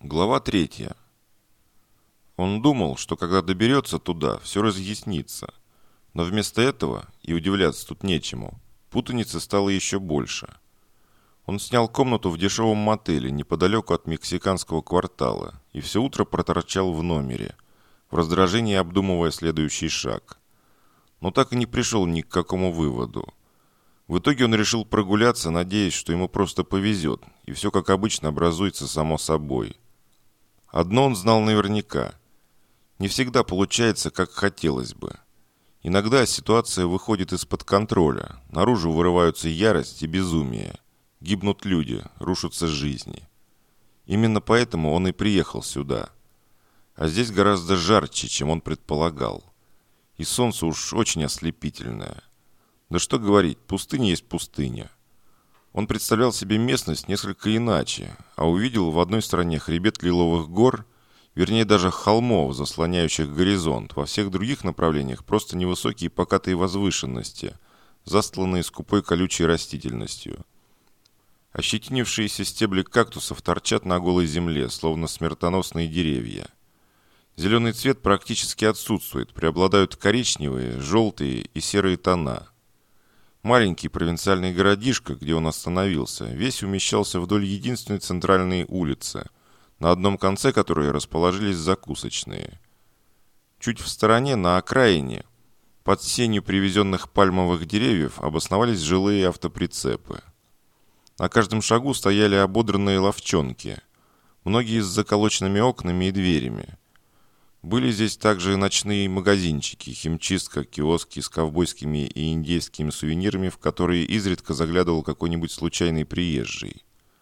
Глава 3. Он думал, что когда доберется туда, все разъяснится. Но вместо этого, и удивляться тут нечему, путаницы стало еще больше. Он снял комнату в дешевом мотеле неподалеку от мексиканского квартала и все утро проторчал в номере, в раздражении обдумывая следующий шаг. Но так и не пришел ни к какому выводу. В итоге он решил прогуляться, надеясь, что ему просто повезет, и все как обычно образуется само собой. Одно он знал наверняка. Не всегда получается, как хотелось бы. Иногда ситуация выходит из-под контроля, наружу вырываются ярость и безумие. Гибнут люди, рушатся жизни. Именно поэтому он и приехал сюда. А здесь гораздо жарче, чем он предполагал. И солнце уж очень ослепительное. Да что говорить, пустыня есть пустыня. Он представлял себе местность несколько иначе, а увидел в одной стороне хребет лиловых гор, вернее даже холмов, заслоняющих горизонт, во всех других направлениях просто невысокие покатые возвышенности, застланные скупой колючей растительностью. Ощетинившиеся стебли кактусов торчат на голой земле, словно смертоносные деревья. Зеленый цвет практически отсутствует, преобладают коричневые, желтые и серые тона. Маленький провинциальный городишко, где он остановился, весь умещался вдоль единственной центральной улицы, на одном конце которой расположились закусочные. Чуть в стороне, на окраине, под сенью привезенных пальмовых деревьев, обосновались жилые автоприцепы. На каждом шагу стояли ободранные лавчонки, многие с заколоченными окнами и дверями. Были здесь также ночные магазинчики, химчистка, киоски с ковбойскими и индейскими сувенирами, в которые изредка заглядывал какой-нибудь случайный приезжий.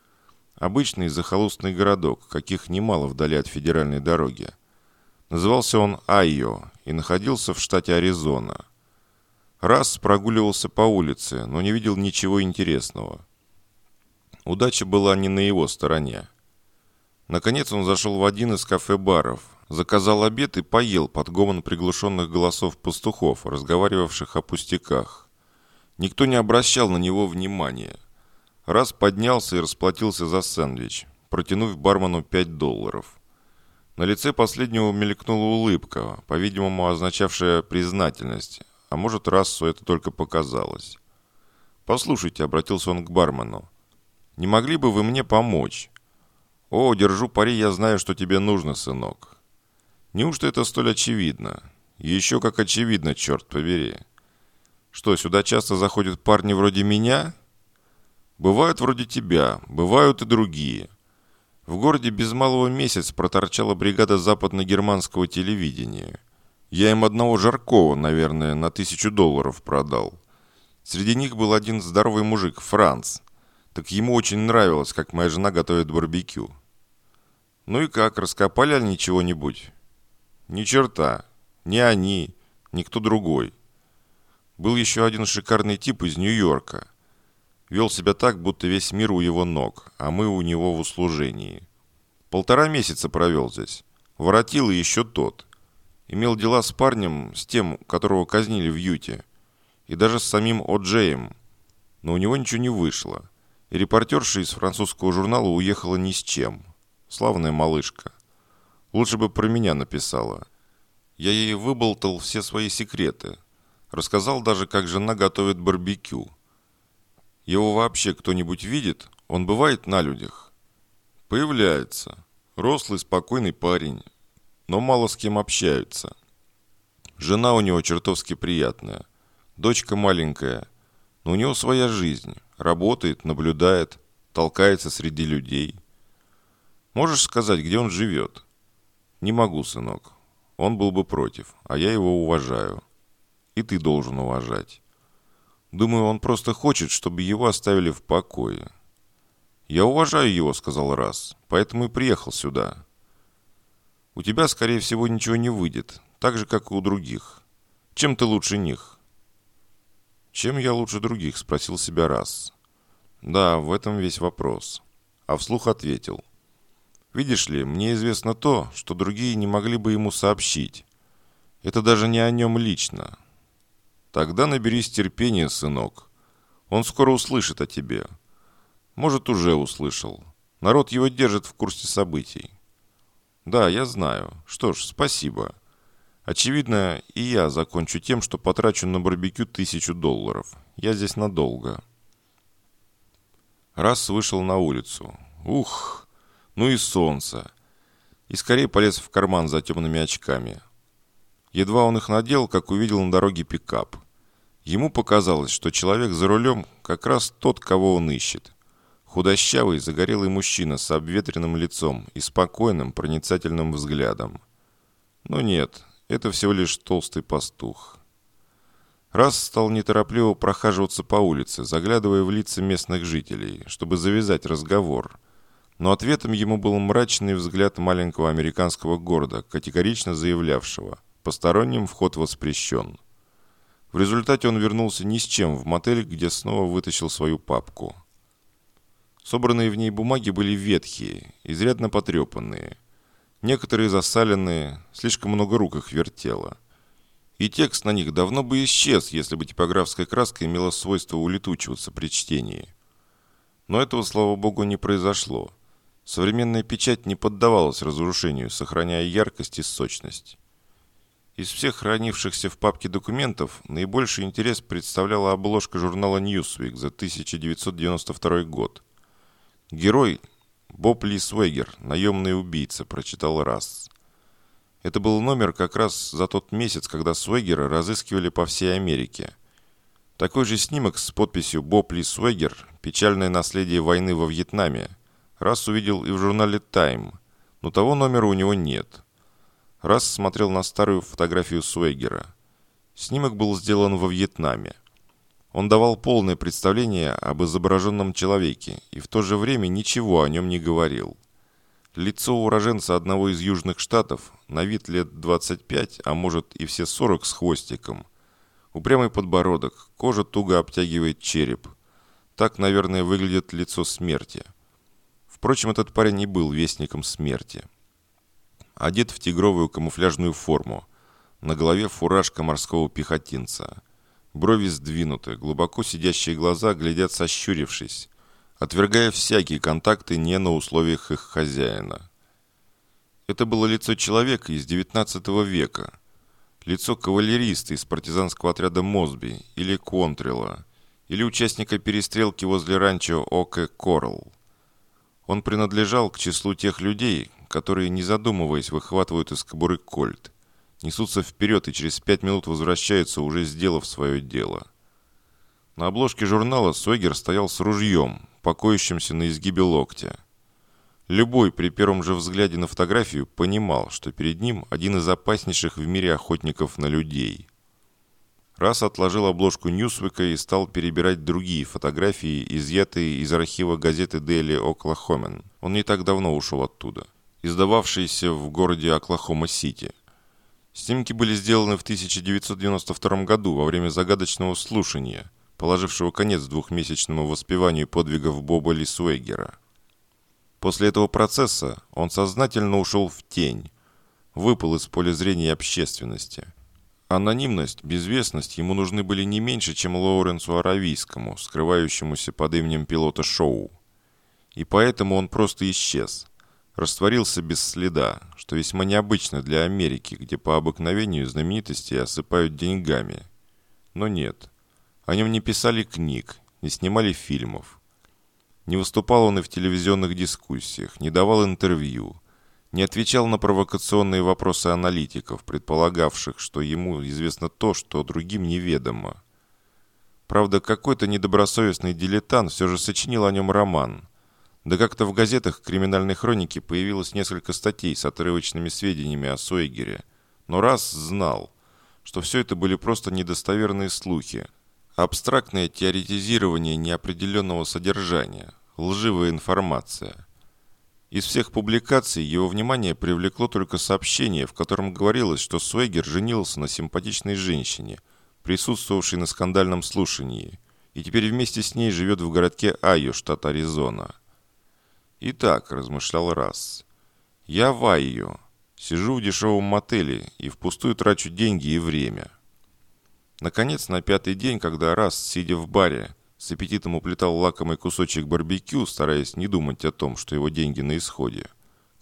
Обычный захолустный городок, каких немало вдали от федеральной дороги. Назывался он Айо и находился в штате Аризона. Раз прогуливался по улице, но не видел ничего интересного. Удача была не на его стороне. Наконец он зашел в один из кафе-баров, заказал обед и поел под гомон приглушенных голосов пастухов, разговаривавших о пустяках. Никто не обращал на него внимания. Раз поднялся и расплатился за сэндвич, протянув бармену $5. На лице последнего мелькнула улыбка, по-видимому, означавшая признательность, а может, Рассу это только показалось. «Послушайте», — обратился он к бармену, — «не могли бы вы мне помочь?» «О, держу пари, я знаю, что тебе нужно, сынок». «Неужто это столь очевидно?» «Еще как очевидно, черт побери». «Что, сюда часто заходят парни вроде меня?» «Бывают вроде тебя, бывают и другие». В городе без малого месяц проторчала бригада западно-германского телевидения. Я им одного Жаркова, наверное, на $1000 продал. Среди них был один здоровый мужик, Франц. Так ему очень нравилось, как моя жена готовит барбекю. «Ну и как, раскопали они чего-нибудь?» «Ни черта. Ни они, ни кто другой». Был еще один шикарный тип из Нью-Йорка. Вел себя так, будто весь мир у его ног, а мы у него в услужении. 1,5 месяца провел здесь. Воротил и еще тот. Имел дела с парнем, с тем, которого казнили в Юте. И даже с самим О.Джеем. Но у него ничего не вышло. И репортерша из французского журнала уехала ни с чем. Славная малышка. Лучше бы про меня написала. Я ей выболтал все свои секреты. Рассказал даже, как жена готовит барбекю. Его вообще кто-нибудь видит? Он бывает на людях? Появляется. Рослый, спокойный парень. Но мало с кем общаются. Жена у него чертовски приятная. Дочка маленькая. Но у него своя жизнь. Работает, наблюдает, толкается среди людей. Можешь сказать, где он живет? Не могу, сынок. Он был бы против, а я его уважаю. И ты должен уважать. Думаю, он просто хочет, чтобы его оставили в покое. Я уважаю его, сказал Расс, поэтому и приехал сюда. У тебя, скорее всего, ничего не выйдет, так же, как и у других. Чем ты лучше них? Чем я лучше других, спросил себя Расс. Да, в этом весь вопрос. А вслух ответил. Видишь ли, мне известно то, что другие не могли бы ему сообщить. Это даже не о нем лично. Тогда наберись терпения, сынок. Он скоро услышит о тебе. Может, уже услышал. Народ его держит в курсе событий. «Да, я знаю. Что ж, спасибо. Очевидно, и я закончу тем, что потрачу на барбекю $1000. Я здесь надолго». Расс вышел на улицу. Ух, ну и солнце. И скорее полез в карман за темными очками. Едва он их надел, как увидел на дороге пикап. Ему показалось, что человек за рулем как раз тот, кого он ищет. Худощавый, загорелый мужчина с обветренным лицом и спокойным, проницательным взглядом. Но нет, это всего лишь толстый пастух. Расс стал неторопливо прохаживаться по улице, заглядывая в лица местных жителей, чтобы завязать разговор. Но ответом ему был мрачный взгляд маленького американского города, категорично заявлявшего: посторонним вход воспрещен. В результате он вернулся ни с чем в мотель, где снова вытащил свою папку. Собранные в ней бумаги были ветхие, изрядно потрепанные. Некоторые засаленные, слишком много рук их вертело. И текст на них давно бы исчез, если бы типографская краска имела свойство улетучиваться при чтении. Но этого, слава богу, не произошло. Современная печать не поддавалась разрушению, сохраняя яркость и сочность. Из всех хранившихся в папке документов наибольший интерес представляла обложка журнала Newsweek за 1992 год. Герой Боб Ли Суэггер, наемный убийца, прочитал Расс. Это был номер как раз за тот месяц, когда Суэггера разыскивали по всей Америке. Такой же снимок с подписью «Боб Ли Суэггер. Печальное наследие войны во Вьетнаме» Расс увидел и в журнале «Тайм», но того номера у него нет. Расс смотрел на старую фотографию Суэггера. Снимок был сделан во Вьетнаме. Он давал полное представление об изображенном человеке и в то же время ничего о нем не говорил. Лицо уроженца одного из южных штатов, на вид лет 25, а может и все 40 с хвостиком. Упрямый подбородок, кожа туго обтягивает череп. Так, наверное, выглядит лицо смерти. Впрочем, этот парень и был вестником смерти. Одет в тигровую камуфляжную форму. На голове фуражка морского пехотинца. Брови сдвинуты, глубоко сидящие глаза глядят сощурившись, отвергая всякие контакты не на условиях их хозяина. Это было лицо человека из XIX века. Лицо кавалериста из партизанского отряда Мосби или Контрила, или участника перестрелки возле ранчо Оке Коралл. Он принадлежал к числу тех людей, которые, не задумываясь, выхватывают из кобуры кольт, несутся вперед и через 5 минут возвращаются, уже сделав свое дело. На обложке журнала Суэггер стоял с ружьем, покоящимся на изгибе локтя. Любой при первом же взгляде на фотографию понимал, что перед ним один из опаснейших в мире охотников на людей. Расс отложил обложку Ньюсвика и стал перебирать другие фотографии, изъятые из архива газеты Daily Oklahoman. Он не так давно ушел оттуда, издававшейся в городе Оклахома-Сити. Снимки были сделаны в 1992 году во время загадочного слушания, положившего конец двухмесячному воспеванию подвигов Боба Ли Суэггера. После этого процесса он сознательно ушел в тень, выпал из поля зрения общественности. Анонимность, безвестность ему нужны были не меньше, чем Лоуренсу Аравийскому, скрывающемуся под именем пилота шоу. И поэтому он просто исчез, растворился без следа, что весьма необычно для Америки, где по обыкновению знаменитости осыпают деньгами. Но нет, о нем не писали книг, не снимали фильмов. Не выступал он и в телевизионных дискуссиях, не давал интервью, не отвечал на провокационные вопросы аналитиков, предполагавших, что ему известно то, что другим неведомо. Правда, какой-то недобросовестный дилетант все же сочинил о нем роман. Да как-то в газетах криминальной хроники появилось несколько статей с отрывочными сведениями о Суэггере. Но Расс знал, что все это были просто недостоверные слухи, абстрактное теоретизирование неопределенного содержания, лживая информация. Из всех публикаций его внимание привлекло только сообщение, в котором говорилось, что Суэггер женился на симпатичной женщине, присутствовавшей на скандальном слушании, и теперь вместе с ней живет в городке Айо, штат Аризона. «Итак», — размышлял Расс, — «я в Айо, сижу в дешевом мотеле и впустую трачу деньги и время». Наконец, на 5-й день, когда Расс, сидя в баре, с аппетитом уплетал лакомый кусочек барбекю, стараясь не думать о том, что его деньги на исходе, к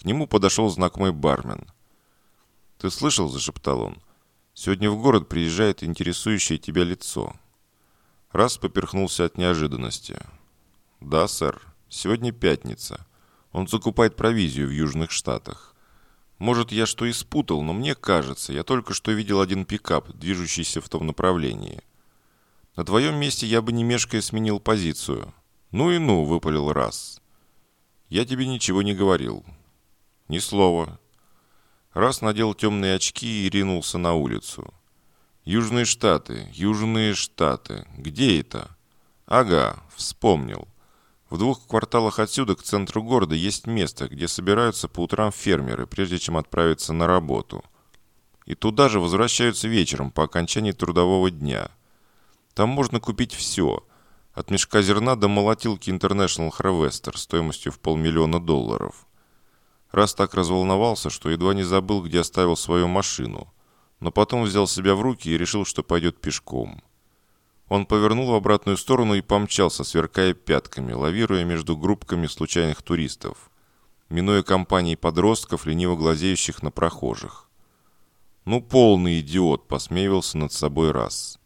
К нему подошел знакомый бармен. «Ты слышал?» – зашептал он. «Сегодня в город приезжает интересующее тебя лицо». Расс поперхнулся от неожиданности. «Да, сэр. Сегодня пятница. Он закупает провизию в Южных Штатах. Может, я что и спутал, но мне кажется, я только что видел один пикап, движущийся в том направлении. На твоем месте я бы не мешкая сменил позицию». «Ну и ну», — выпалил Расс. «Я тебе ничего не говорил». «Ни слова». Расс надел темные очки и ринулся на улицу. «Южные Штаты, Южные Штаты. Где это?» «Ага, вспомнил. В 2 кварталах отсюда, к центру города, есть место, где собираются по утрам фермеры, прежде чем отправиться на работу. И туда же возвращаются вечером по окончании трудового дня. Там можно купить все, от мешка зерна до молотилки International Harvester стоимостью в $500 000. Раз так разволновался, что едва не забыл, где оставил свою машину, но потом взял себя в руки и решил, что пойдет пешком. Он повернул в обратную сторону и помчался, сверкая пятками, лавируя между группками случайных туристов, минуя компании подростков, лениво глазеющих на прохожих. «Ну, полный идиот!» – посмеивался над собой Расс.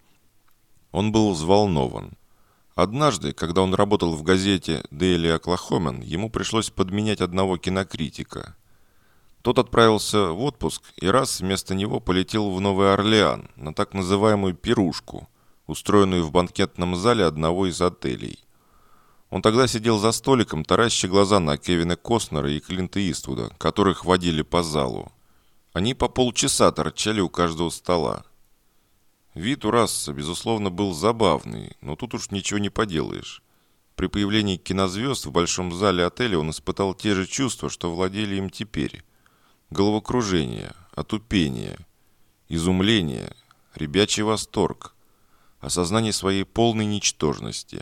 Он был взволнован. Однажды, когда он работал в газете Daily Oklahoman, ему пришлось подменять одного кинокритика. Тот отправился в отпуск, и Расс вместо него полетел в Новый Орлеан на так называемую пирушку, устроенную в банкетном зале одного из отелей. Он тогда сидел за столиком, тараща глаза на Кевина Костнера и Клинта Иствуда, которых водили по залу. Они по полчаса торчали у каждого стола. Вид у Расса, безусловно, был забавный, но тут уж ничего не поделаешь. При появлении кинозвезд в большом зале отеля он испытал те же чувства, что владели им теперь. Головокружение, отупение, изумление, ребячий восторг, осознание своей полной ничтожности.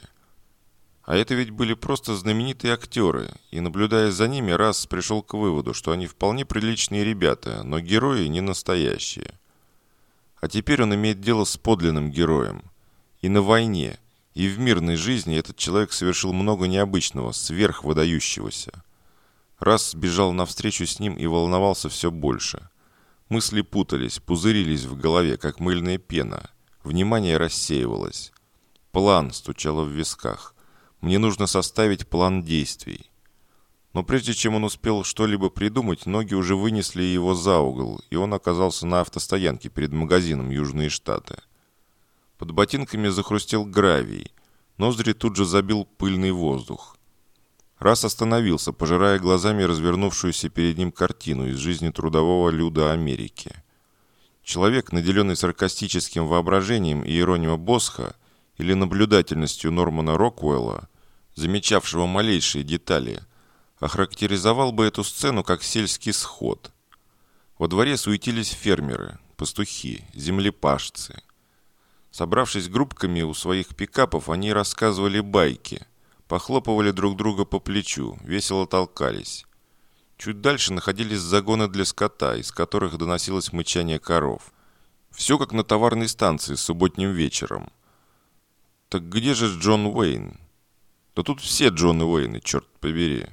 А это ведь были просто знаменитые актеры, и, наблюдая за ними, Расс пришел к выводу, что они вполне приличные ребята, но герои не настоящие. А теперь он имеет дело с подлинным героем. И на войне, и в мирной жизни этот человек совершил много необычного, сверхвыдающегося. Расс бежал навстречу с ним и волновался все больше. Мысли путались, пузырились в голове, как мыльная пена. Внимание рассеивалось. План стучало в висках. Мне нужно составить план действий. Но прежде чем он успел что-либо придумать, ноги уже вынесли его за угол, и он оказался на автостоянке перед магазином «Южные Штаты». Под ботинками захрустел гравий. Ноздри тут же забил пыльный воздух. Расс остановился, пожирая глазами развернувшуюся перед ним картину из жизни трудового люда Америки. Человек, наделенный саркастическим воображением и иронией Босха или наблюдательностью Нормана Роквелла, замечавшего малейшие детали, охарактеризовал бы эту сцену как сельский сход. Во дворе суетились фермеры, пастухи, землепашцы. Собравшись группками у своих пикапов, они рассказывали байки, похлопывали друг друга по плечу, весело толкались. Чуть дальше находились загоны для скота, из которых доносилось мычание коров. Все как на товарной станции субботним вечером. Так где же Джон Уэйн? Да тут все Джоны Уэйны, черт побери.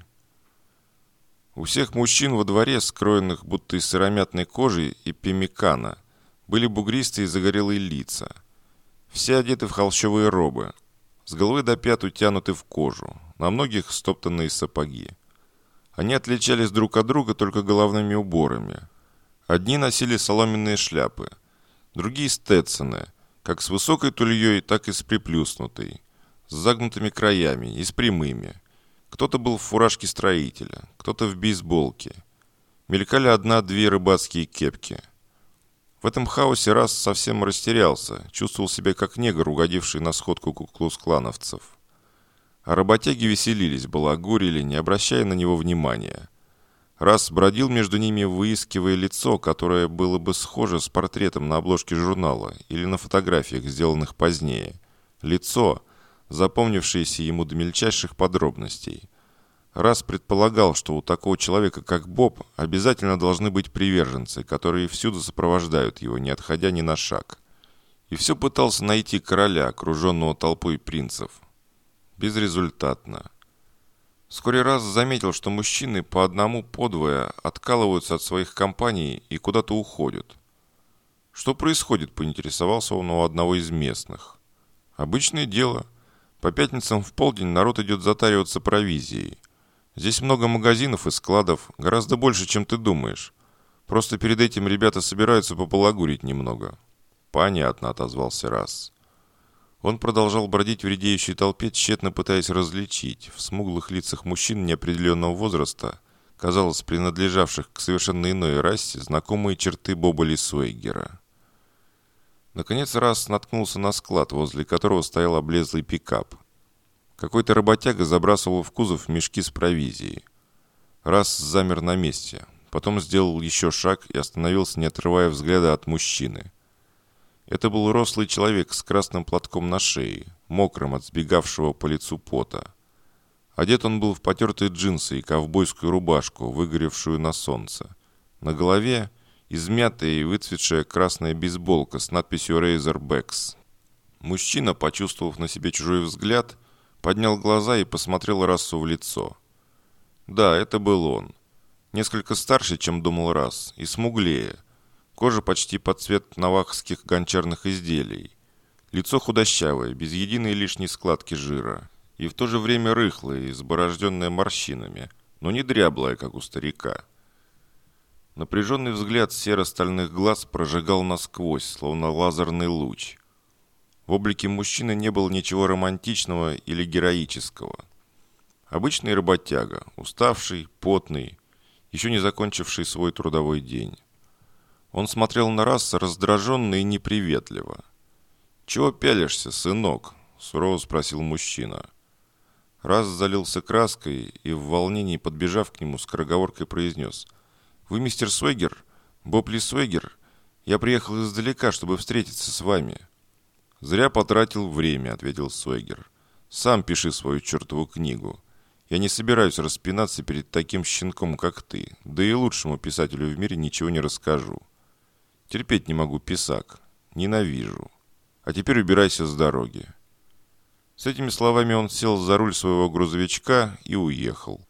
У всех мужчин во дворе, скроенных будто из сыромятной кожи и пемикана, были бугристые загорелые лица. Все одеты в холщовые робы, с головы до пят утянуты в кожу, на многих стоптанные сапоги. Они отличались друг от друга только головными уборами. Одни носили соломенные шляпы, другие стетсоны, как с высокой тульей, так и с приплюснутой, с загнутыми краями и с прямыми. Кто-то был в фуражке строителя, кто-то в бейсболке. Мелькали 1-2 рыбацкие кепки. В этом хаосе Расс совсем растерялся, чувствовал себя как негр, угодивший на сходку куклукс-клановцев. А работяги веселились, балагурили, не обращая на него внимания. Расс бродил между ними, выискивая лицо, которое было бы схоже с портретом на обложке журнала или на фотографиях, сделанных позднее. Лицо, запомнившееся ему до мельчайших подробностей. Расс предполагал, что у такого человека, как Боб, обязательно должны быть приверженцы, которые всюду сопровождают его, не отходя ни на шаг. И все пытался найти короля, окруженного толпой принцев. Безрезультатно. Вскоре Раз заметил, что мужчины по одному, по двое откалываются от своих компаний и куда-то уходят. «Что происходит?» – поинтересовался он у одного из местных. «Обычное дело. По пятницам в полдень народ идет затариваться провизией. Здесь много магазинов и складов, гораздо больше, чем ты думаешь. Просто перед этим ребята собираются побалагурить немного». «Понятно», – отозвался Раз. Он продолжал бродить в редеющей толпе, тщетно пытаясь различить в смуглых лицах мужчин неопределенного возраста, казалось, принадлежавших к совершенно иной расе, знакомые черты Боба Ли Суэггера. Наконец Раз наткнулся на склад, возле которого стоял облезлый пикап. Какой-то работяга забрасывал в кузов мешки с провизией. Раз замер на месте, потом сделал еще шаг и остановился, не отрывая взгляда от мужчины. Это был рослый человек с красным платком на шее, мокрым от сбегавшего по лицу пота. Одет он был в потертые джинсы и ковбойскую рубашку, выгоревшую на солнце. На голове измятая и выцветшая красная бейсболка с надписью «Razorbacks». Мужчина, почувствовав на себе чужой взгляд, поднял глаза и посмотрел Рассу в лицо. Да, это был он. Несколько старше, чем думал Расс, и смуглее. Кожа почти под цвет навахских гончарных изделий. Лицо худощавое, без единой лишней складки жира. И в то же время рыхлое, изборожденное морщинами, но не дряблое, как у старика. Напряженный взгляд серо-стальных глаз прожигал насквозь, словно лазерный луч. В облике мужчины не было ничего романтичного или героического. Обычный работяга, уставший, потный, еще не закончивший свой трудовой день. Он смотрел на Расса раздраженно и неприветливо. «Чего пялишься, сынок?» – сурово спросил мужчина. Расс залился краской и в волнении, подбежав к нему, скороговоркой произнес: «Вы мистер Суэггер? Боб Ли Суэггер? Я приехал издалека, чтобы встретиться с вами». «Зря потратил время», — ответил Суэггер. «Сам пиши свою чертову книгу. Я не собираюсь распинаться перед таким щенком, как ты. Да и лучшему писателю в мире ничего не расскажу. Терпеть не могу писак. Ненавижу. А теперь убирайся с дороги». С этими словами он сел за руль своего грузовичка и уехал.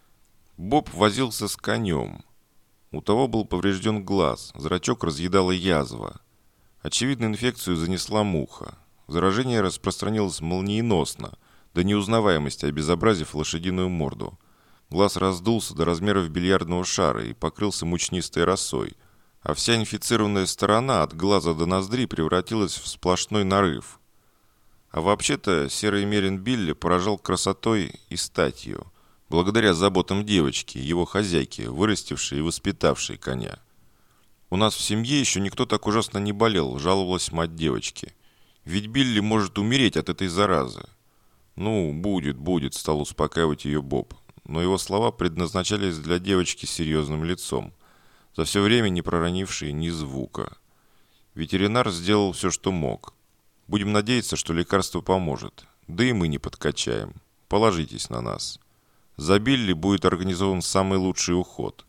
Боб возился с конем. У того был поврежден глаз, зрачок разъедала язва. Очевидно, инфекцию занесла муха. Заражение распространилось молниеносно, до неузнаваемости обезобразив лошадиную морду. Глаз раздулся до размеров бильярдного шара и покрылся мучнистой росой, а вся инфицированная сторона от глаза до ноздри превратилась в сплошной нарыв. А вообще-то серый мерин Билли поражал красотой и статью, благодаря заботам девочки, его хозяйки, вырастившей и воспитавшей коня. «У нас в семье еще никто так ужасно не болел», – жаловалась мать девочки. «Ведь Билли может умереть от этой заразы». «Ну, будет», – стал успокаивать ее Боб. Но его слова предназначались для девочки с серьезным лицом, за все время не проронившей ни звука. Ветеринар сделал все, что мог. Будем надеяться, что лекарство поможет. Да и мы не подкачаем. Положитесь на нас. За Билли будет организован самый лучший уход».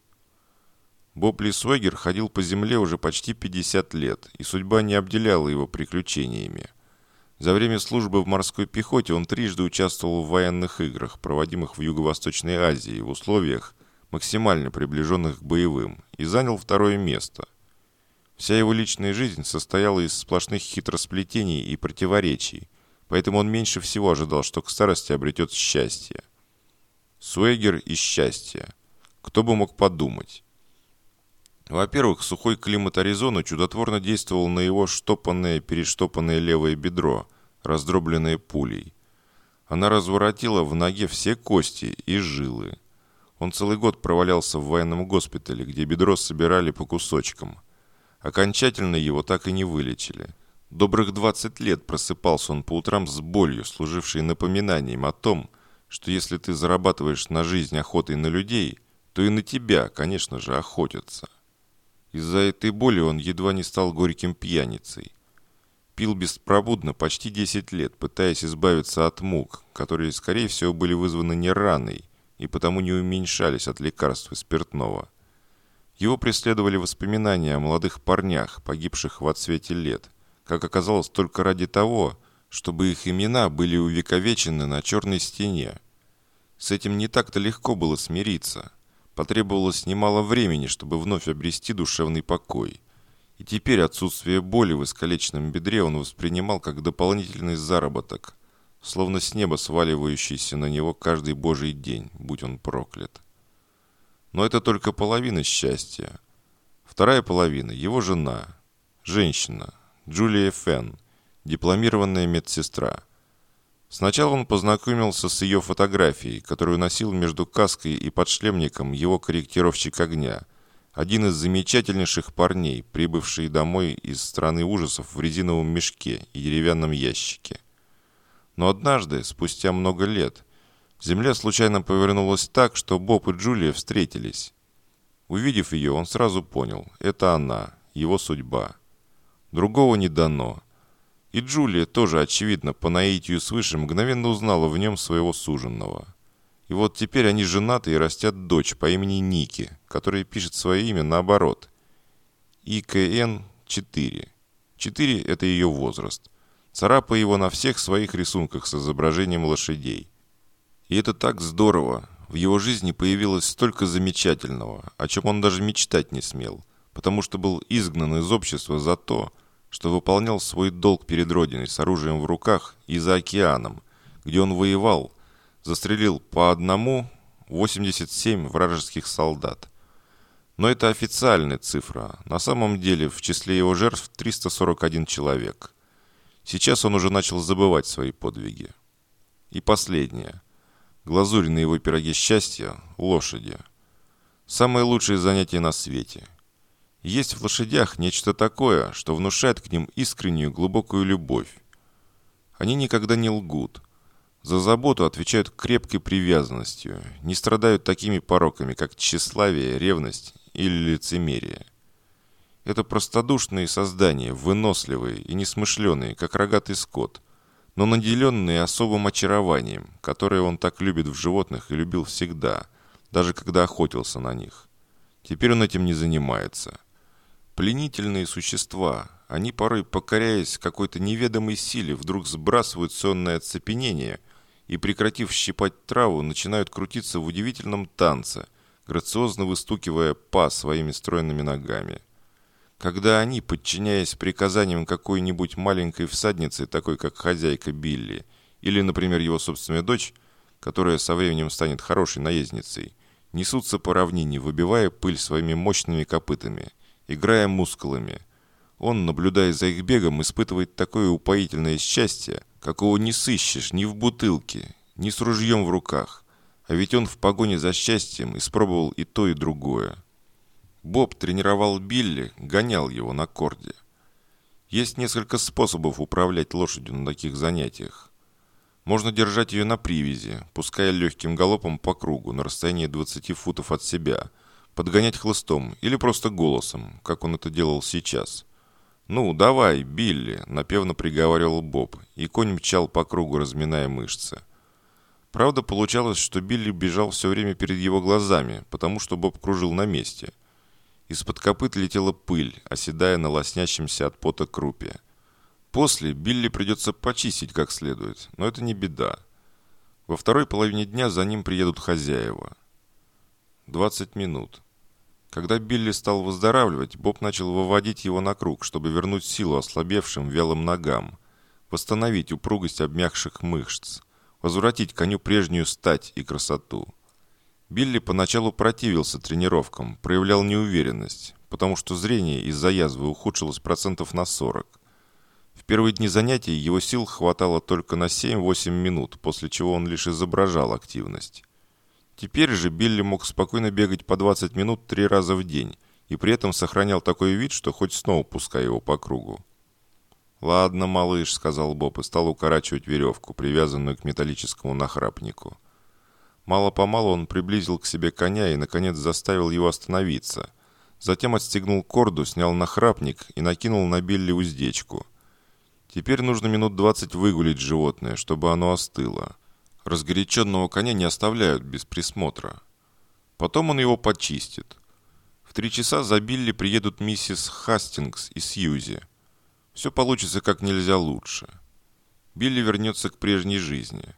Боб Ли Суэггер ходил по земле уже почти 50 лет, и судьба не обделяла его приключениями. За время службы в морской пехоте он трижды участвовал в военных играх, проводимых в Юго-Восточной Азии, в условиях, максимально приближенных к боевым, и занял второе место. Вся его личная жизнь состояла из сплошных хитросплетений и противоречий, поэтому он меньше всего ожидал, что к старости обретет счастье. Суэггер и счастье. Кто бы мог подумать? Во-первых, сухой климат Аризоны чудотворно действовал на его перештопанное левое бедро, раздробленное пулей. Она разворотила в ноге все кости и жилы. Он целый год провалялся в военном госпитале, где бедро собирали по кусочкам. Окончательно его так и не вылечили. Добрых 20 лет просыпался он по утрам с болью, служившей напоминанием о том, что если ты зарабатываешь на жизнь охотой на людей, то и на тебя, конечно же, охотятся. Из-за этой боли он едва не стал горьким пьяницей. Пил беспробудно почти 10 лет, пытаясь избавиться от мук, которые, скорее всего, были вызваны не раной и потому не уменьшались от лекарств и спиртного. Его преследовали воспоминания о молодых парнях, погибших в отсвете лет, как оказалось, только ради того, чтобы их имена были увековечены на черной стене. С этим не так-то легко было смириться. Потребовалось немало времени, чтобы вновь обрести душевный покой. И теперь отсутствие боли в искалеченном бедре он воспринимал как дополнительный заработок, словно с неба сваливающийся на него каждый божий день, будь он проклят. Но это только половина счастья. Вторая половина – его жена, женщина, Джулия Фенн, дипломированная медсестра. Сначала он познакомился с ее фотографией, которую носил между каской и подшлемником его корректировщик огня, один из замечательнейших парней, прибывший домой из страны ужасов в резиновом мешке и деревянном ящике. Но однажды, спустя много лет, земля случайно повернулась так, что Боб и Джулия встретились. Увидев ее, он сразу понял – это она, его судьба. Другого не дано. И Джулия тоже, очевидно, по наитию свыше мгновенно узнала в нем своего суженого. И вот теперь они женаты и растят дочь по имени Ники, которая пишет свое имя наоборот. ИКН-4. 4 – это ее возраст. Царапая его на всех своих рисунках с изображением лошадей. И это так здорово. В его жизни появилось столько замечательного, о чем он даже мечтать не смел, потому что был изгнан из общества за то, что выполнял свой долг перед Родиной с оружием в руках и за океаном, где он воевал, застрелил по одному 87 вражеских солдат. Но это официальная цифра. На самом деле в числе его жертв 341 человек. Сейчас он уже начал забывать свои подвиги. И последнее. Глазурь на его пироге счастья – лошади. Самое лучшее занятие на свете. Есть в лошадях нечто такое, что внушает к ним искреннюю глубокую любовь. Они никогда не лгут. За заботу отвечают крепкой привязанностью, не страдают такими пороками, как тщеславие, ревность или лицемерие. Это простодушные создания, выносливые и несмышленые, как рогатый скот, но наделенные особым очарованием, которое он так любит в животных и любил всегда, даже когда охотился на них. Теперь он этим не занимается. Пленительные существа, они порой, покоряясь какой-то неведомой силе, вдруг сбрасывают сонное оцепенение и, прекратив щипать траву, начинают крутиться в удивительном танце, грациозно выстукивая па своими стройными ногами. Когда они, подчиняясь приказаниям какой-нибудь маленькой всадницы, такой как хозяйка Билли, или, например, его собственная дочь, которая со временем станет хорошей наездницей, несутся по равнине, выбивая пыль своими мощными копытами, играя мускулами, он, наблюдая за их бегом, испытывает такое упоительное счастье, какого не сыщешь ни в бутылке, ни с ружьем в руках, а ведь он в погоне за счастьем испробовал и то, и другое. Боб тренировал Билли, гонял его на корде. Есть несколько способов управлять лошадью на таких занятиях. Можно держать ее на привязи, пуская легким галопом по кругу на расстоянии 20 футов от себя, подгонять хлыстом или просто голосом, как он это делал сейчас. «Ну, давай, Билли», — напевно приговаривал Боб, и конь мчал по кругу, разминая мышцы. Правда, получалось, что Билли бежал все время перед его глазами, потому что Боб кружил на месте. Из-под копыт летела пыль, оседая на лоснящемся от пота крупе. После Билли придется почистить как следует, но это не беда. Во второй половине дня за ним приедут хозяева. 20 минут. Когда Билли стал выздоравливать, Боб начал выводить его на круг, чтобы вернуть силу ослабевшим вялым ногам, восстановить упругость обмякших мышц, возвратить коню прежнюю стать и красоту. Билли поначалу противился тренировкам, проявлял неуверенность, потому что зрение из-за язвы ухудшилось процентов на 40. В первые дни занятий его сил хватало только на 7-8 минут, после чего он лишь изображал активность. Теперь же Билли мог спокойно бегать по 20 минут 3 раза в день и при этом сохранял такой вид, что хоть снова пускай его по кругу. «Ладно, малыш», — сказал Боб и стал укорачивать веревку, привязанную к металлическому нахрапнику. Мало-помалу он приблизил к себе коня и, наконец, заставил его остановиться. Затем отстегнул корду, снял нахрапник и накинул на Билли уздечку. Теперь нужно минут 20 выгулить животное, чтобы оно остыло. Разгоряченного коня не оставляют без присмотра. Потом он его почистит. В 3 часа за Билли приедут миссис Хастингс и Сьюзи. Все получится как нельзя лучше. Билли вернется к прежней жизни.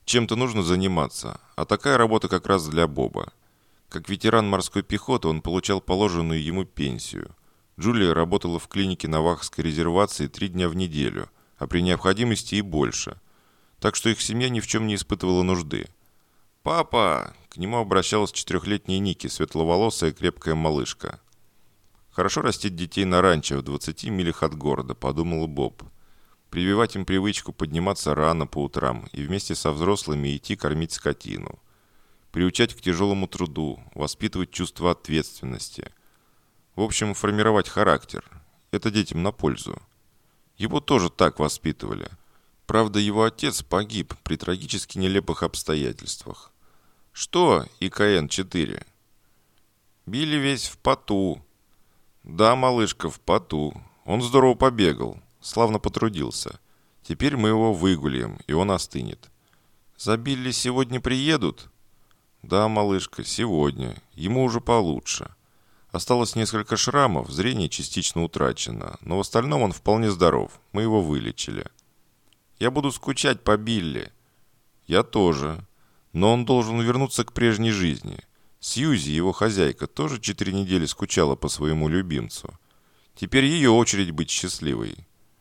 Чем-то нужно заниматься, а такая работа как раз для Боба. Как ветеран морской пехоты он получал положенную ему пенсию. Джулия работала в клинике на Вахской резервации 3 дня в неделю, а при необходимости и больше. Так что их семья ни в чем не испытывала нужды. «Папа!» – к нему обращалась 4-летняя Ники, светловолосая крепкая малышка. «Хорошо растить детей на ранчо в 20 милях от города», – подумал Боб. Прививать им привычку подниматься рано по утрам и вместе со взрослыми идти кормить скотину. Приучать к тяжелому труду, воспитывать чувство ответственности. В общем, формировать характер. Это детям на пользу. Его тоже так воспитывали. Правда, его отец погиб при трагически нелепых обстоятельствах. Что ИКН-4? Билли весь в поту. Да, малышка, в поту. Он здорово побегал, славно потрудился. Теперь мы его выгуляем, и он остынет. За Билли сегодня приедут? Да, малышка, сегодня. Ему уже получше. Осталось несколько шрамов, зрение частично утрачено, но в остальном он вполне здоров. Мы его вылечили. Я буду скучать по Билли. Я тоже. Но он должен вернуться к прежней жизни. Сьюзи, его хозяйка, тоже 4 недели скучала по своему любимцу. Теперь ее очередь быть счастливой.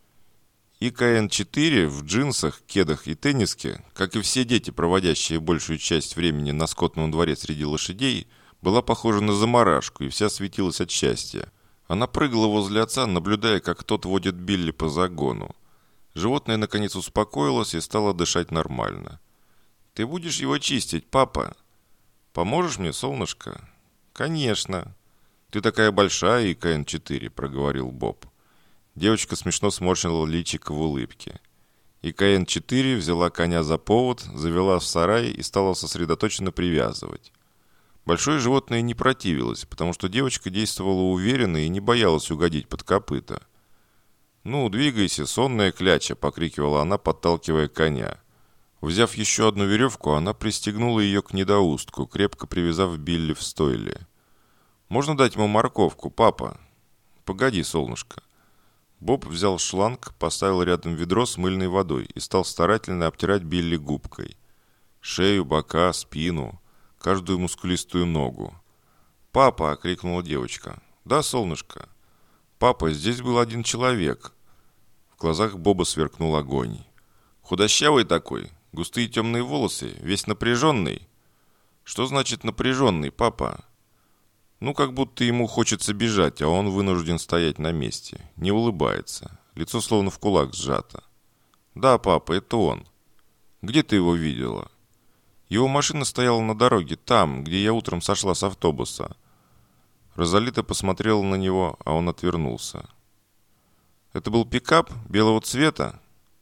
ИКН-4 в джинсах, кедах и тенниске, как и все дети, проводящие большую часть времени на скотном дворе среди лошадей, была похожа на заморашку и вся светилась от счастья. Она прыгала возле отца, наблюдая, как тот водит Билли по загону. Животное наконец успокоилось и стало дышать нормально. «Ты будешь его чистить, папа?» «Поможешь мне, солнышко?» «Конечно». «Ты такая большая, ИКН-4», — проговорил Боб. Девочка смешно сморщила личико в улыбке. ИКН-4 взяла коня за повод, завела в сарай и стала сосредоточенно привязывать. Большое животное не противилось, потому что девочка действовала уверенно и не боялась угодить под копыта. «Ну, двигайся, сонная кляча!» – покрикивала она, подталкивая коня. Взяв еще одну веревку, она пристегнула ее к недоустку, крепко привязав Билли в стойле. «Можно дать ему морковку, папа?» «Погоди, солнышко». Боб взял шланг, поставил рядом ведро с мыльной водой и стал старательно обтирать Билли губкой. Шею, бока, спину, каждую мускулистую ногу. «Папа!» – окрикнула девочка. «Да, солнышко?» «Папа, здесь был один человек». В глазах Боба сверкнул огонь. «Худощавый такой, густые темные волосы, весь напряженный». «Что значит напряженный, папа?» «Ну, как будто ему хочется бежать, а он вынужден стоять на месте. Не улыбается. Лицо словно в кулак сжато». «Да, папа, это он». «Где ты его видела?» «Его машина стояла на дороге, там, где я утром сошла с автобуса». Розалита посмотрела на него, а он отвернулся. «Это был пикап белого цвета?»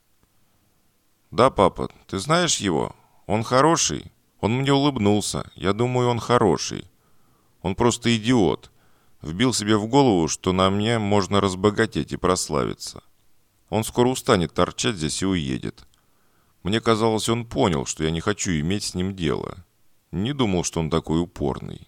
«Да, папа, ты знаешь его? Он хороший. Он мне улыбнулся. Я думаю, он хороший. Он просто идиот. Вбил себе в голову, что на мне можно разбогатеть и прославиться. Он скоро устанет торчать здесь и уедет. Мне казалось, он понял, что я не хочу иметь с ним дело. Не думал, что он такой упорный.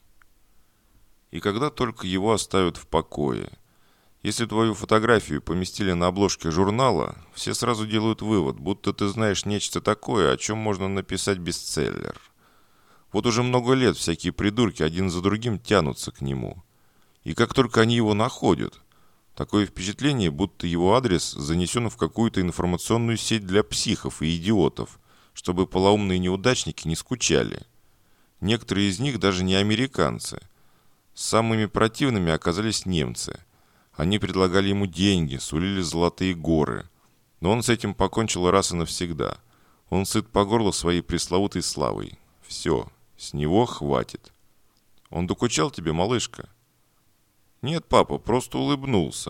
И когда только его оставят в покое. Если твою фотографию поместили на обложке журнала, все сразу делают вывод, будто ты знаешь нечто такое, о чем можно написать бестселлер. Вот уже много лет всякие придурки один за другим тянутся к нему. И как только они его находят, такое впечатление, будто его адрес занесен в какую-то информационную сеть для психов и идиотов, чтобы полоумные неудачники не скучали. Некоторые из них даже не американцы. Самыми противными оказались немцы. Они предлагали ему деньги, сулили золотые горы. Но он с этим покончил раз и навсегда. Он сыт по горло своей пресловутой славой. Все, с него хватит. Он докучал тебе, малышка? Нет, папа, просто улыбнулся.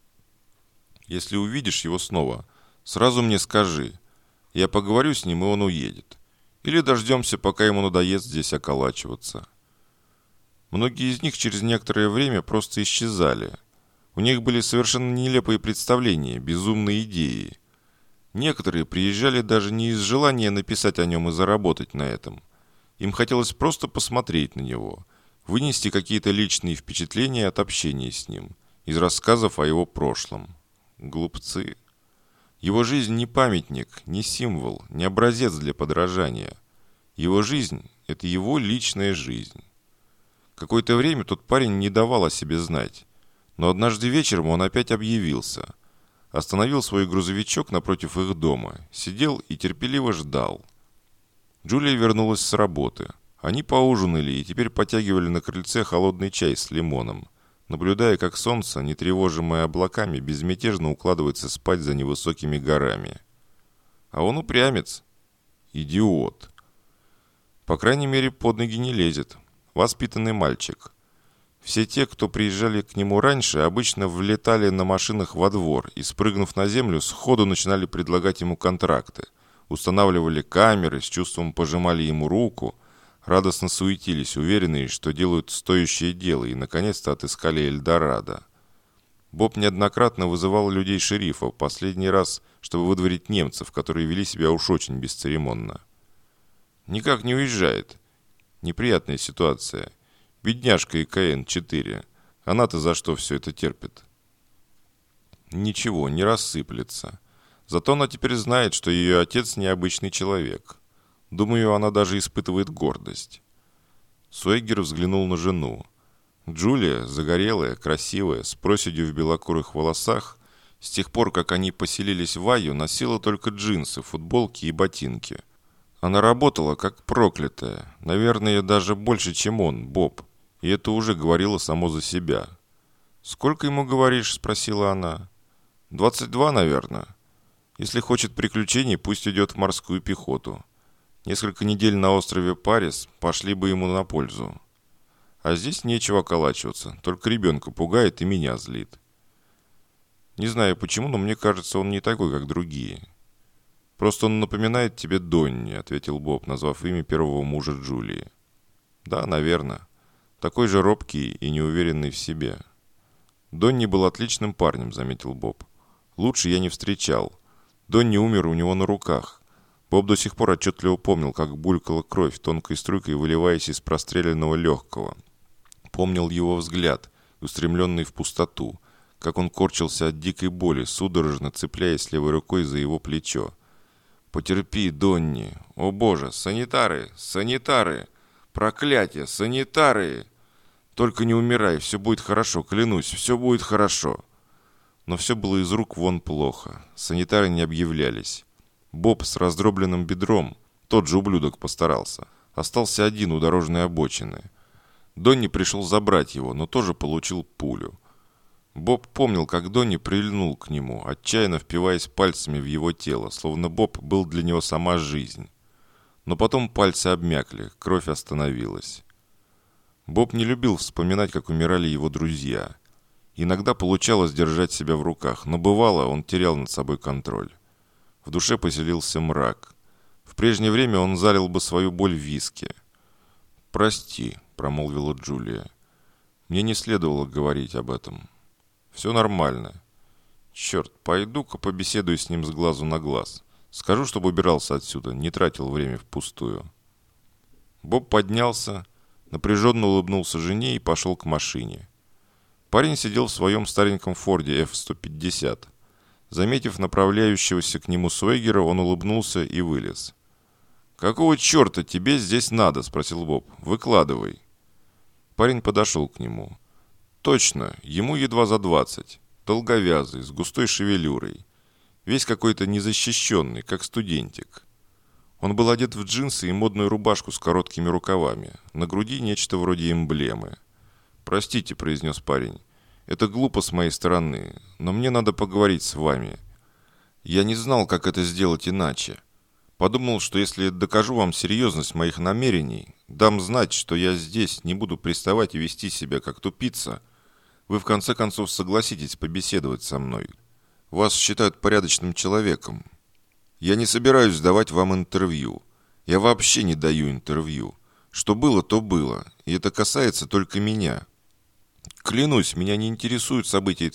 Если увидишь его снова, сразу мне скажи. Я поговорю с ним, и он уедет. Или дождемся, пока ему надоест здесь околачиваться. Многие из них через некоторое время просто исчезали. У них были совершенно нелепые представления, безумные идеи. Некоторые приезжали даже не из желания написать о нем и заработать на этом. Им хотелось просто посмотреть на него, вынести какие-то личные впечатления от общения с ним, из рассказов о его прошлом. Глупцы. Его жизнь не памятник, не символ, не образец для подражания. Его жизнь – это его личная жизнь. Какое-то время тот парень не давал о себе знать, но однажды вечером он опять объявился. Остановил свой грузовичок напротив их дома, сидел и терпеливо ждал. Джулия вернулась с работы. Они поужинали и теперь потягивали на крыльце холодный чай с лимоном, наблюдая, как солнце, не тревожимое облаками, безмятежно укладывается спать за невысокими горами. А он упрямец. Идиот. По крайней мере, под ноги не лезет. Воспитанный мальчик. Все те, кто приезжали к нему раньше, обычно влетали на машинах во двор и, спрыгнув на землю, сходу начинали предлагать ему контракты. Устанавливали камеры, с чувством пожимали ему руку, радостно суетились, уверенные, что делают стоящее дело, и, наконец-то, отыскали Эльдорадо. Боб неоднократно вызывал людей шерифа, последний раз, чтобы выдворить немцев, которые вели себя уж очень бесцеремонно. Никак не уезжает. Неприятная ситуация. Бедняжка ИКН-4. Она-то за что все это терпит? Ничего, не рассыплется. Зато она теперь знает, что ее отец необычный человек. Думаю, она даже испытывает гордость. Суэггер взглянул на жену. Джулия, загорелая, красивая, с проседью в белокурых волосах, с тех пор, как они поселились в Айо, носила только джинсы, футболки и ботинки. Она работала как проклятая, наверное, даже больше, чем он, Боб, и это уже говорило само за себя. «Сколько ему говоришь?» – спросила она. 22, наверное. Если хочет приключений, пусть идет в морскую пехоту. Несколько недель на острове Парис пошли бы ему на пользу. А здесь нечего околачиваться, только ребенка пугает и меня злит. Не знаю почему, но мне кажется, он не такой, как другие. Просто он напоминает тебе Донни, ответил Боб, назвав имя первого мужа Джулии. Да, наверное. Такой же робкий и неуверенный в себе. Донни был отличным парнем, заметил Боб. Лучше я не встречал. Донни умер у него на руках. Боб до сих пор отчетливо помнил, как булькала кровь, тонкой струйкой выливаясь из простреленного легкого. Помнил его взгляд, устремленный в пустоту, как он корчился от дикой боли, судорожно цепляясь левой рукой за его плечо. «Потерпи, Донни! О боже, санитары! Санитары! Проклятие! Санитары! Только не умирай, все будет хорошо, клянусь, все будет хорошо!» Но все было из рук вон плохо. Санитары не объявлялись. Боб с раздробленным бедром, тот же ублюдок постарался, остался один у дорожной обочины. Донни пришел забрать его, но тоже получил пулю. Боб помнил, как Донни прильнул к нему, отчаянно впиваясь пальцами в его тело, словно Боб был для него сама жизнь. Но потом пальцы обмякли, кровь остановилась. Боб не любил вспоминать, как умирали его друзья. Иногда получалось держать себя в руках, но бывало, он терял над собой контроль. В душе поселился мрак. В прежнее время он залил бы свою боль в виски. «Прости», — промолвила Джулия. «Мне не следовало говорить об этом. Все нормально. Черт, пойду-ка побеседую с ним с глазу на глаз. Скажу, чтобы убирался отсюда, не тратил время впустую». Боб поднялся, напряженно улыбнулся жене и пошел к машине. Парень сидел в своем стареньком Форде F-150. Заметив направляющегося к нему Суэггера, он улыбнулся и вылез. «Какого черта тебе здесь надо?» – спросил Боб. «Выкладывай». Парень подошел к нему. Точно, ему едва за 20. Долговязый, с густой шевелюрой. Весь какой-то незащищенный, как студентик. Он был одет в джинсы и модную рубашку с короткими рукавами. На груди нечто вроде эмблемы. «Простите», – произнес парень. «Это глупо с моей стороны, но мне надо поговорить с вами. Я не знал, как это сделать иначе. Подумал, что если докажу вам серьезность моих намерений, дам знать, что я здесь, не буду приставать и вести себя как тупица, вы в конце концов согласитесь побеседовать со мной. Вас считают порядочным человеком. Я не собираюсь давать вам интервью. Я вообще не даю интервью. Что было, то было, и это касается только меня. Клянусь, меня не интересуют события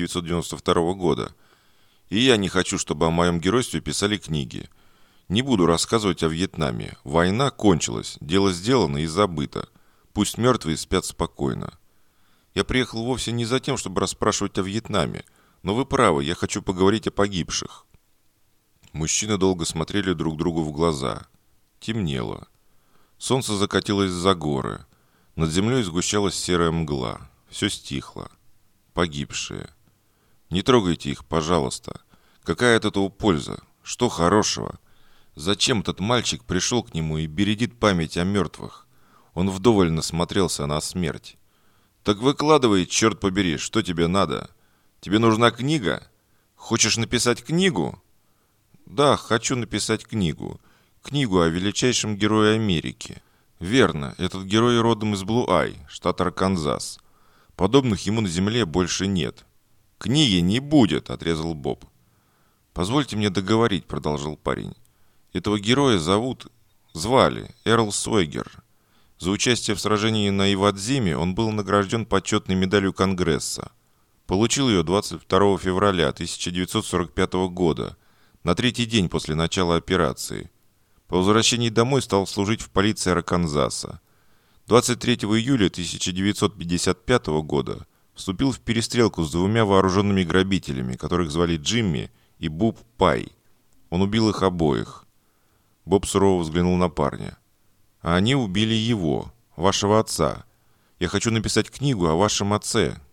1992 года. И я не хочу, чтобы о моем геройстве писали книги. Не буду рассказывать о Вьетнаме. Война кончилась, дело сделано и забыто. Пусть мертвые спят спокойно. Я приехал вовсе не за тем, чтобы расспрашивать о Вьетнаме. Но вы правы, я хочу поговорить о погибших. Мужчины долго смотрели друг другу в глаза. Темнело. Солнце закатилось за горы. Над землей сгущалась серая мгла. Все стихло. Погибшие. Не трогайте их, пожалуйста. Какая от этого польза? Что хорошего? Зачем этот мальчик пришел к нему и бередит память о мертвых? Он вдоволь насмотрелся на смерть. Так выкладывай, черт побери, что тебе надо? Тебе нужна книга? Хочешь написать книгу? Да, хочу написать книгу. Книгу о величайшем герое Америки. Верно, этот герой родом из Блу-Ай, штат Арканзас. Подобных ему на земле больше нет. Книги не будет, отрезал Боб. Позвольте мне договорить, продолжил парень. Этого героя звали Эрл Сойгер. За участие в сражении на Ивадзиме он был награжден почетной медалью Конгресса. Получил ее 22 февраля 1945 года, на третий день после начала операции. По возвращении домой стал служить в полиции Арканзаса. 23 июля 1955 года вступил в перестрелку с двумя вооруженными грабителями, которых звали Джимми и Буб Пай. Он убил их обоих. Боб сурово взглянул на парня. А они убили его, вашего отца. Я хочу написать книгу о вашем отце,